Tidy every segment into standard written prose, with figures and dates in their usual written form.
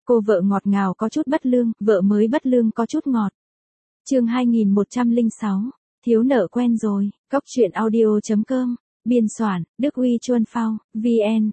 Cô vợ ngọt ngào có chút bất lương, vợ mới bất lương có chút ngọt. Chương 2106, thiếu nợ quen rồi, Cóc truyện audio.com, biên soạn, Đức Huy Chuân Phao, VN,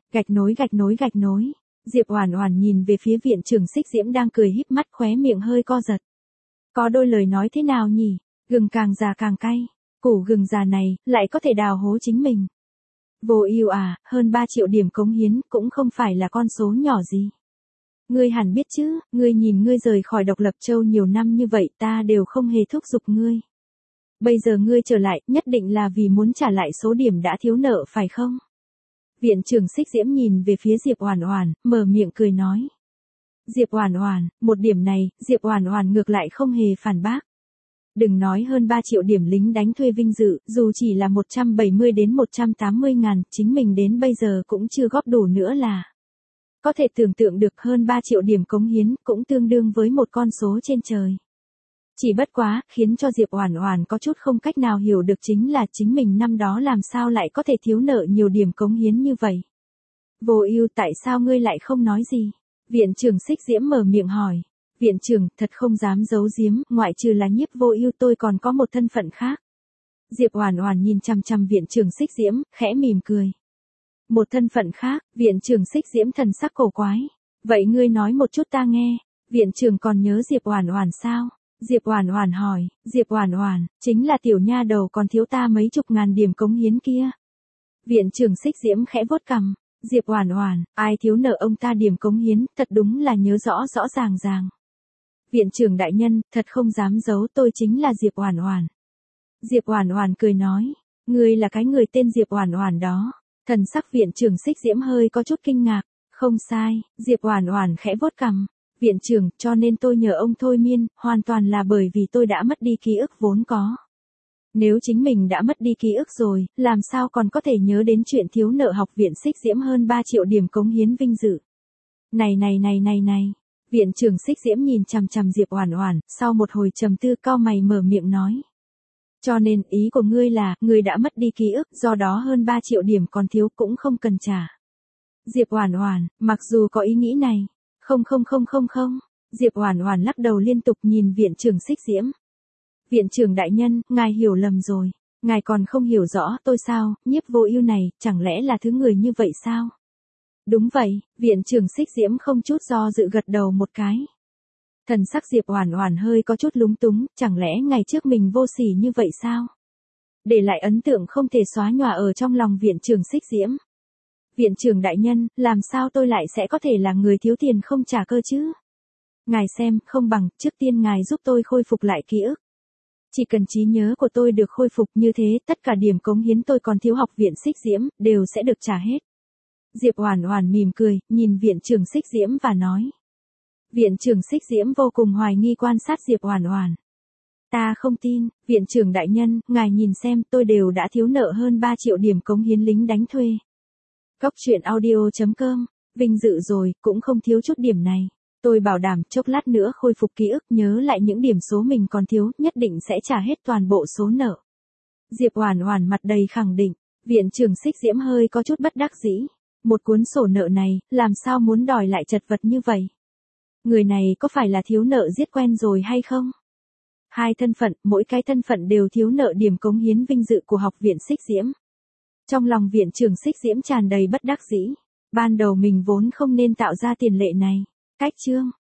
_. Diệp Oản Oản nhìn về phía viện trưởng Xích Diễm đang cười híp mắt, khóe miệng hơi co giật. Có đôi lời nói thế nào nhỉ, gừng càng già càng cay, củ gừng già này lại có thể đào hố chính mình. Vô Ưu à, hơn 3 triệu điểm cống hiến cũng không phải là con số nhỏ gì. Ngươi hẳn biết chứ, ngươi nhìn ngươi rời khỏi Độc Lập Châu nhiều năm như vậy, ta đều không hề thúc giục ngươi. Bây giờ ngươi trở lại, nhất định là vì muốn trả lại số điểm đã thiếu nợ phải không? Viện trưởng Xích Diễm nhìn về phía Diệp Oản Oản, mở miệng cười nói. Diệp Oản Oản, một điểm này, Diệp Oản Oản ngược lại không hề phản bác. Đừng nói hơn 3 triệu điểm lính đánh thuê vinh dự, dù chỉ là 170 đến 180 ngàn, chính mình đến bây giờ cũng chưa góp đủ nữa là. Có thể tưởng tượng được hơn 3 triệu điểm cống hiến cũng tương đương với một con số trên trời. Chỉ bất quá, khiến cho Diệp Oản Oản có chút không cách nào hiểu được chính là chính mình năm đó làm sao lại có thể thiếu nợ nhiều điểm cống hiến như vậy. Vô Ưu, tại sao ngươi lại không nói gì? Viện trưởng Xích Diễm mở miệng hỏi. Viện trưởng, thật không dám giấu giếm, ngoại trừ là Nhiếp Vô Ưu tôi còn có một thân phận khác. Diệp Oản Oản nhìn chằm chằm viện trưởng Xích Diễm, khẽ mỉm cười. Một thân phận khác, viện trưởng Xích Diễm thần sắc cổ quái. Vậy ngươi nói một chút ta nghe, viện trưởng còn nhớ Diệp Oản Oản sao? Diệp Oản Oản hỏi, Diệp Oản Oản, chính là tiểu nha đầu còn thiếu ta mấy chục ngàn điểm cống hiến kia. Viện trưởng Xích Diễm khẽ vuốt cằm, Diệp Oản Oản, ai thiếu nợ ông ta điểm cống hiến, thật đúng là nhớ rõ rõ ràng ràng. Viện trưởng đại nhân, thật không dám giấu, tôi chính là Diệp Oản Oản. Diệp Oản Oản cười nói, ngươi là cái người tên Diệp Oản Oản đó. Thần sắc viện trưởng Xích Diễm hơi có chút kinh ngạc, không sai, Diệp Oản Oản khẽ vuốt cằm. Viện trưởng, cho nên tôi nhờ ông thôi miên, hoàn toàn là bởi vì tôi đã mất đi ký ức vốn có. Nếu chính mình đã mất đi ký ức rồi, làm sao còn có thể nhớ đến chuyện thiếu nợ học viện Xích Diễm hơn 3 triệu điểm cống hiến vinh dự. Này. Viện trưởng Xích Diễm nhìn chằm chằm Diệp Oản Oản, sau một hồi trầm tư cau mày mở miệng nói. Cho nên, ý của ngươi là, ngươi đã mất đi ký ức, do đó hơn 3 triệu điểm còn thiếu cũng không cần trả. Diệp Oản Oản, mặc dù có ý nghĩ này. Không. Diệp Oản Oản lắc đầu liên tục nhìn viện trưởng Xích Diễm. Viện trưởng đại nhân, ngài hiểu lầm rồi. Ngài còn không hiểu rõ tôi sao, Nhiếp Vô Ưu này, chẳng lẽ là thứ người như vậy sao? Đúng vậy, viện trưởng Xích Diễm không chút do dự gật đầu một cái. Thần sắc Diệp Oản Oản hơi có chút lúng túng, chẳng lẽ ngày trước mình vô sỉ như vậy sao? Để lại ấn tượng không thể xóa nhòa ở trong lòng viện trưởng Xích Diễm. Viện trưởng đại nhân, làm sao tôi lại sẽ có thể là người thiếu tiền không trả cơ chứ? Ngài xem, không bằng, trước tiên ngài giúp tôi khôi phục lại ký ức. Chỉ cần trí nhớ của tôi được khôi phục như thế, tất cả điểm cống hiến tôi còn thiếu học viện Xích Diễm, đều sẽ được trả hết. Diệp Oản Oản mỉm cười, nhìn viện trưởng Xích Diễm và nói. Viện trưởng Xích Diễm vô cùng hoài nghi quan sát Diệp Oản Oản. Ta không tin, viện trưởng đại nhân, ngài nhìn xem, tôi đều đã thiếu nợ hơn 3 triệu điểm cống hiến lính đánh thuê. Cóc truyện audio.com, vinh dự rồi, cũng không thiếu chút điểm này. Tôi bảo đảm chốc lát nữa khôi phục ký ức, nhớ lại những điểm số mình còn thiếu, nhất định sẽ trả hết toàn bộ số nợ. Diệp Oản Oản mặt đầy khẳng định, viện trưởng Xích Diễm hơi có chút bất đắc dĩ. Một cuốn sổ nợ này, làm sao muốn đòi lại chật vật như vậy? Người này có phải là thiếu nợ giết quen rồi hay không? Hai thân phận, mỗi cái thân phận đều thiếu nợ điểm cống hiến vinh dự của học viện Xích Diễm. Trong lòng viện trưởng Xích Diễm tràn đầy bất đắc dĩ. Ban đầu mình vốn không nên tạo ra tiền lệ này. Cách chương.